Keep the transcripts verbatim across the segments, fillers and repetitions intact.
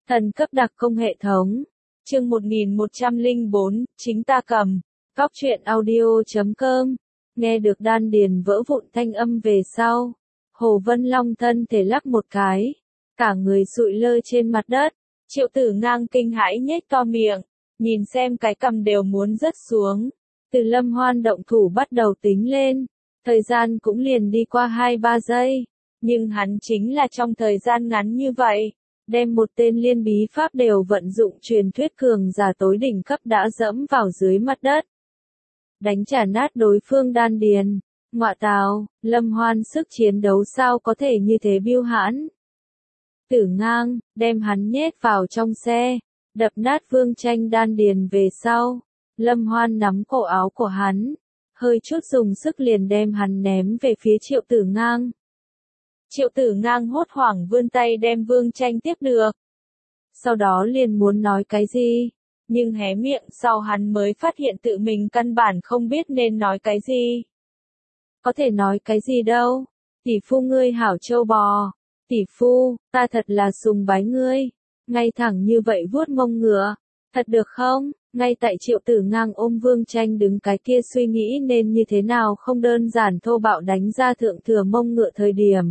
Thần cấp đặc công hệ thống. Chương một nghìn một trăm lẻ bốn, chính ta cầm. Góc truyện audio chấm com. Nghe được đan điền vỡ vụn thanh âm về sau. Hồ Vân Long thân thể lắc một cái. Cả người sụi lơ trên mặt đất. Triệu Tử Ngang kinh hãi nhếch to miệng. Nhìn xem cái cầm đều muốn rớt xuống. Từ Lâm Hoan động thủ bắt đầu tính lên. Thời gian cũng liền đi qua hai ba giây. Nhưng hắn chính là trong thời gian ngắn như vậy. Đem một tên liên bí pháp đều vận dụng truyền thuyết cường giả tối đỉnh cấp đã dẫm vào dưới mặt đất. Đánh trả nát đối phương đan điền. Ngọa tào, Lâm Hoan sức chiến đấu sao có thể như thế biêu hãn. Tử Ngang, đem hắn nhét vào trong xe, đập nát Vương Tranh đan điền về sau. Lâm Hoan nắm cổ áo của hắn, hơi chút dùng sức liền đem hắn ném về phía Triệu Tử Ngang. Triệu Tử Ngang hốt hoảng vươn tay đem Vương Tranh tiếp được. Sau đó liền muốn nói cái gì, nhưng hé miệng sau hắn mới phát hiện tự mình căn bản không biết nên nói cái gì. Có thể nói cái gì đâu, tỷ phu ngươi hảo châu bò, tỷ phu, ta thật là sùng bái ngươi, ngay thẳng như vậy vuốt mông ngựa, thật được không? Ngay tại Triệu Tử Ngang ôm Vương Tranh đứng cái kia suy nghĩ nên như thế nào không đơn giản thô bạo đánh ra thượng thừa mông ngựa thời điểm.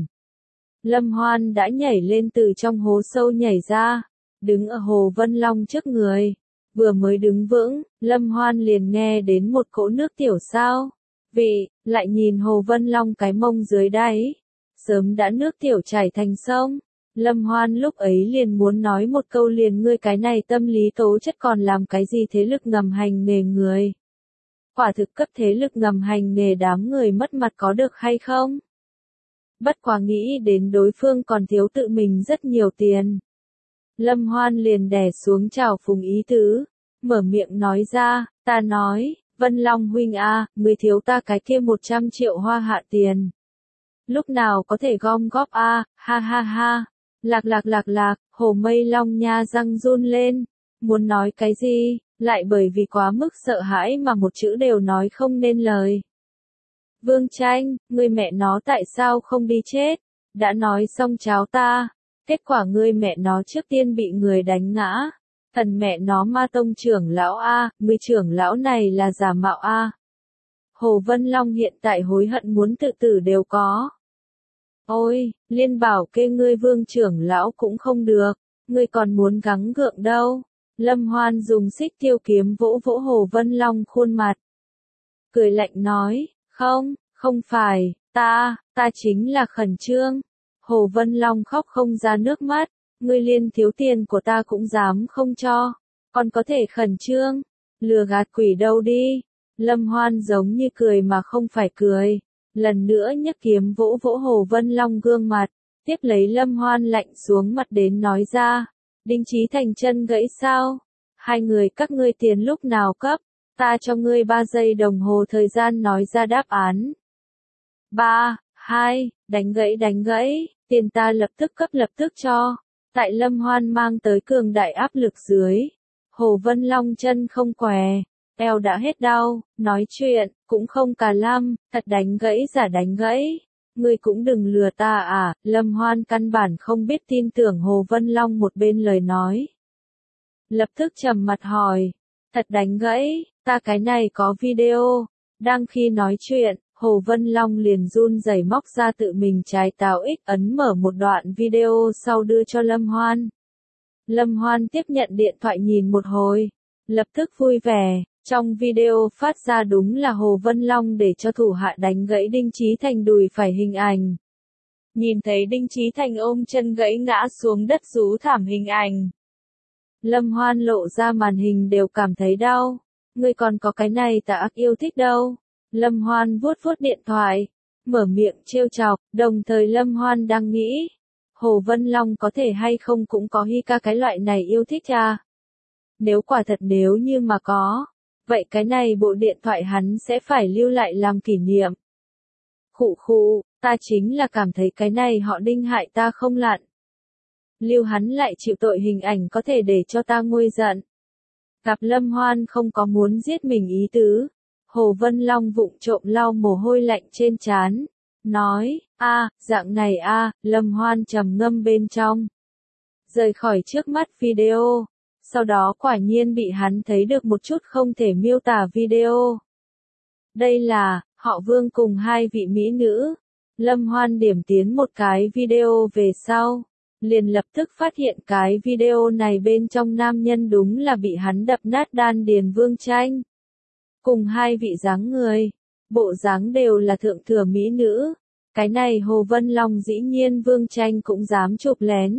Lâm Hoan đã nhảy lên từ trong hố sâu nhảy ra, đứng ở Hồ Vân Long trước người. Vừa mới đứng vững, Lâm Hoan liền nghe đến một cỗ nước tiểu sao. Vị, lại nhìn Hồ Vân Long cái mông dưới đáy. Sớm đã nước tiểu chảy thành sông. Lâm Hoan lúc ấy liền muốn nói một câu liền ngươi cái này tâm lý tố chất còn làm cái gì thế lực ngầm hành nghề người. Quả thực cấp thế lực ngầm hành nghề đám người mất mặt có được hay không? Bất quá nghĩ đến đối phương còn thiếu tự mình rất nhiều tiền. Lâm Hoan liền đè xuống trào phúng ý tứ, mở miệng nói ra, ta nói, Vân Long huynh a, người thiếu ta cái kia một trăm triệu hoa hạ tiền. Lúc nào có thể gom góp a, ha ha ha, lạc lạc lạc lạc, Hồ Mây Long nha răng run lên, muốn nói cái gì, lại bởi vì quá mức sợ hãi mà một chữ đều nói không nên lời. Vương Tranh, ngươi mẹ nó tại sao không đi chết, đã nói xong cháo ta, kết quả ngươi mẹ nó trước tiên bị người đánh ngã, thần mẹ nó ma tông trưởng lão A, ngươi trưởng lão này là giả mạo A. Hồ Vân Long hiện tại hối hận muốn tự tử đều có. Ôi, liên bảo kê ngươi Vương trưởng lão cũng không được, ngươi còn muốn gắng gượng đâu. Lâm Hoan dùng xích tiêu kiếm vỗ vỗ Hồ Vân Long khuôn mặt. Cười lạnh nói, không, không phải, ta, ta chính là khẩn trương. Hồ Vân Long khóc không ra nước mắt, ngươi liên thiếu tiền của ta cũng dám không cho, còn có thể khẩn trương, lừa gạt quỷ đâu đi. Lâm Hoan giống như cười mà không phải cười, lần nữa nhấc kiếm vỗ vỗ Hồ Vân Long gương mặt, tiếp lấy Lâm Hoan lạnh xuống mặt đến nói ra, Đinh Chí Thành chân gãy sao? Hai người các ngươi tiền lúc nào cấp, ta cho ngươi ba giây đồng hồ thời gian nói ra đáp án. Ba, hai, đánh gãy đánh gãy, tiền ta lập tức cấp lập tức cho. Tại Lâm Hoan mang tới cường đại áp lực dưới, Hồ Vân Long chân không què, eo đã hết đau, nói chuyện, cũng không cà lăm, thật đánh gãy giả đánh gãy. Ngươi cũng đừng lừa ta à, Lâm Hoan căn bản không biết tin tưởng Hồ Vân Long một bên lời nói. Lập tức trầm mặt hỏi, thật đánh gãy, ta cái này có video. Đang khi nói chuyện, Hồ Vân Long liền run rẩy móc ra tự mình trái táo X ấn mở một đoạn video sau đưa cho Lâm Hoan. Lâm Hoan tiếp nhận điện thoại nhìn một hồi, lập tức vui vẻ, trong video phát ra đúng là Hồ Vân Long để cho thủ hạ đánh gãy Đinh Chí Thành đùi phải hình ảnh. Nhìn thấy Đinh Chí Thành ôm chân gãy ngã xuống đất rú thảm hình ảnh. Lâm Hoan lộ ra màn hình đều cảm thấy đau, ngươi còn có cái này ta ác yêu thích đâu. Lâm Hoan vuốt vuốt điện thoại, mở miệng trêu chọc, đồng thời Lâm Hoan đang nghĩ, Hồ Vân Long có thể hay không cũng có hi ca cái loại này yêu thích à? Nếu quả thật nếu như mà có, vậy cái này bộ điện thoại hắn sẽ phải lưu lại làm kỷ niệm. Khụ khụ, ta chính là cảm thấy cái này họ Đinh hại ta không lặn. Lưu hắn lại chịu tội hình ảnh có thể để cho ta nguôi giận. Gặp Lâm Hoan không có muốn giết mình ý tứ. Hồ Vân Long vụng trộm lau mồ hôi lạnh trên trán, nói, a, dạng này a, Lâm Hoan trầm ngâm bên trong. rời khỏi trước mắt video. Sau đó quả nhiên bị hắn thấy được một chút không thể miêu tả video. Đây là, họ Vương cùng hai vị mỹ nữ. Lâm Hoan điểm tiến một cái video về sau. Liền lập tức phát hiện cái video này bên trong nam nhân đúng là bị hắn đập nát đan điền Vương Tranh. Cùng hai vị dáng người, bộ dáng đều là thượng thừa mỹ nữ. Cái này Hồ Vân Long dĩ nhiên Vương Tranh cũng dám chụp lén.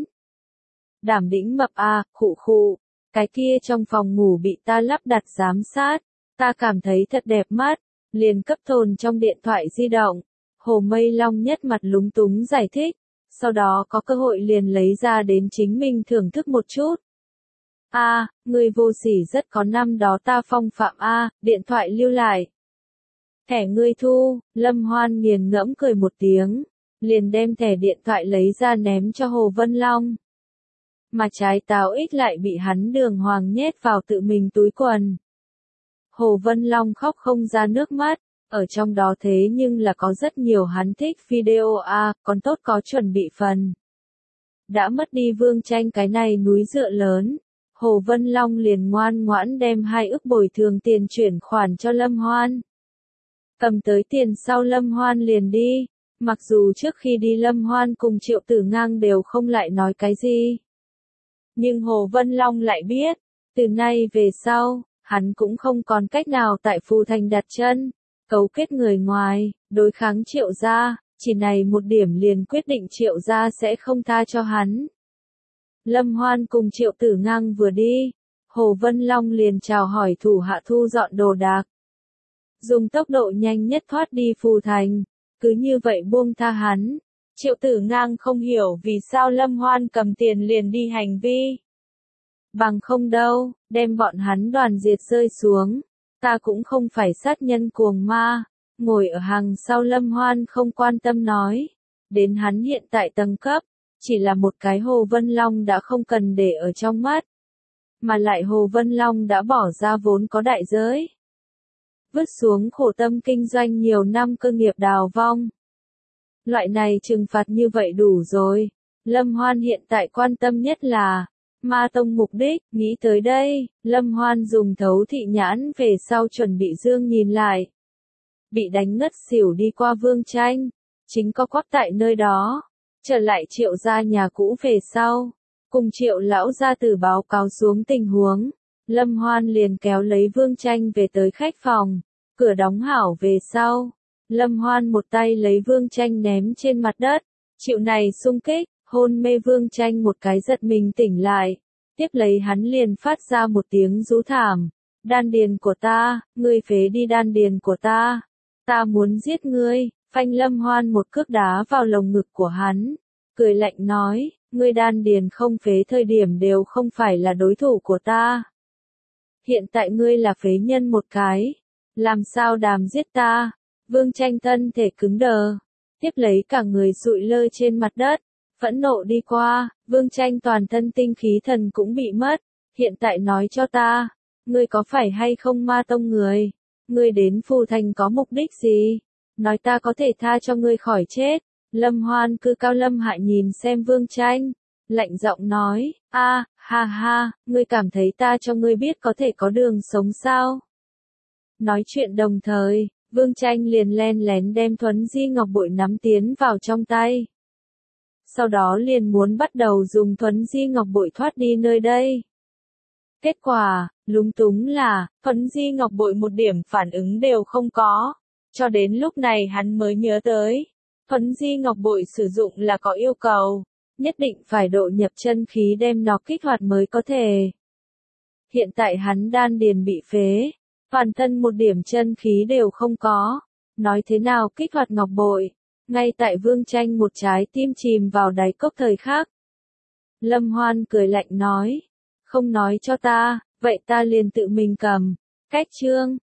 Đảm đĩnh mập à, khụ khụ. Cái kia trong phòng ngủ bị ta lắp đặt giám sát, ta cảm thấy thật đẹp mắt, liền cấp tồn trong điện thoại di động. Hồ Mây Long nhất mặt lúng túng giải thích, sau đó có cơ hội liền lấy ra đến chính mình thưởng thức một chút. A, à, người vô sỉ rất có năm đó ta phong phạm A, à, điện thoại lưu lại. Thẻ ngươi thu, Lâm Hoan nghiền ngẫm cười một tiếng, liền đem thẻ điện thoại lấy ra ném cho Hồ Vân Long. Mà trái táo ít lại bị hắn đường hoàng nhét vào tự mình túi quần. Hồ Vân Long khóc không ra nước mắt, ở trong đó thế nhưng là có rất nhiều hắn thích video a, à, còn tốt có chuẩn bị phần. Đã mất đi Vương Tranh cái này núi dựa lớn, Hồ Vân Long liền ngoan ngoãn đem hai ức bồi thường tiền chuyển khoản cho Lâm Hoan. Cầm tới tiền sau Lâm Hoan liền đi, mặc dù trước khi đi Lâm Hoan cùng Triệu Tử Ngang đều không lại nói cái gì. Nhưng Hồ Vân Long lại biết, từ nay về sau, hắn cũng không còn cách nào tại Phù Thành đặt chân, cấu kết người ngoài, đối kháng Triệu gia, chỉ này một điểm liền quyết định Triệu gia sẽ không tha cho hắn. Lâm Hoan cùng Triệu Tử Ngang vừa đi, Hồ Vân Long liền chào hỏi thủ hạ thu dọn đồ đạc. Dùng tốc độ nhanh nhất thoát đi Phù Thành, cứ như vậy buông tha hắn. Triệu Tử Ngang không hiểu vì sao Lâm Hoan cầm tiền liền đi hành vi. Bằng không đâu, đem bọn hắn đoàn diệt rơi xuống. Ta cũng không phải sát nhân cuồng ma. Ngồi ở hàng sau Lâm Hoan không quan tâm nói. Đến hắn hiện tại tầng cấp, chỉ là một cái Hồ Vân Long đã không cần để ở trong mắt. Mà lại Hồ Vân Long đã bỏ ra vốn có đại giới. Vứt xuống khổ tâm kinh doanh nhiều năm cơ nghiệp đào vong. Loại này trừng phạt như vậy đủ rồi. Lâm Hoan hiện tại quan tâm nhất là Ma Tông mục đích. Nghĩ tới đây, Lâm Hoan dùng thấu thị nhãn về sau chuẩn bị dương nhìn lại. Bị đánh ngất xỉu đi qua Vương Tranh, chính có quắc tại nơi đó. Trở lại Triệu gia nhà cũ về sau, cùng Triệu lão gia tử báo cáo xuống tình huống. Lâm Hoan liền kéo lấy Vương Tranh về tới khách phòng, cửa đóng hảo về sau. Lâm Hoan một tay lấy Vương Tranh ném trên mặt đất, chịu này xung kích, hôn mê Vương Tranh một cái giật mình tỉnh lại, tiếp lấy hắn liền phát ra một tiếng rú thảm, đan điền của ta, ngươi phế đi đan điền của ta, ta muốn giết ngươi, phanh Lâm Hoan một cước đá vào lồng ngực của hắn, cười lạnh nói, ngươi đan điền không phế thời điểm đều không phải là đối thủ của ta. Hiện tại ngươi là phế nhân một cái, làm sao đàm giết ta? Vương Tranh thân thể cứng đờ, tiếp lấy cả người sụi lơ trên mặt đất, phẫn nộ đi qua, Vương Tranh toàn thân tinh khí thần cũng bị mất, hiện tại nói cho ta, ngươi có phải hay không Ma Tông người? Ngươi đến Phù Thành có mục đích gì? Nói ta có thể tha cho ngươi khỏi chết. Lâm Hoan cư cao lâm hạ nhìn xem Vương Tranh, lạnh giọng nói, a, ha ha, ngươi cảm thấy ta cho ngươi biết có thể có đường sống sao? Nói chuyện đồng thời, Vương Tranh liền len lén đem Thuấn Di Ngọc Bội nắm tiến vào trong tay. Sau đó liền muốn bắt đầu dùng Thuấn Di Ngọc Bội thoát đi nơi đây. Kết quả, lúng túng là, Thuấn Di Ngọc Bội một điểm phản ứng đều không có. Cho đến lúc này hắn mới nhớ tới, Thuấn Di Ngọc Bội sử dụng là có yêu cầu, nhất định phải độ nhập chân khí đem nó kích hoạt mới có thể. Hiện tại hắn đan điền bị phế, toàn thân một điểm chân khí đều không có, nói thế nào kích hoạt Ngọc Bội, ngay tại Vương Tranh một trái tim chìm vào đáy cốc thời khắc. Lâm Hoan cười lạnh nói, không nói cho ta, vậy ta liền tự mình cầm, cách chương.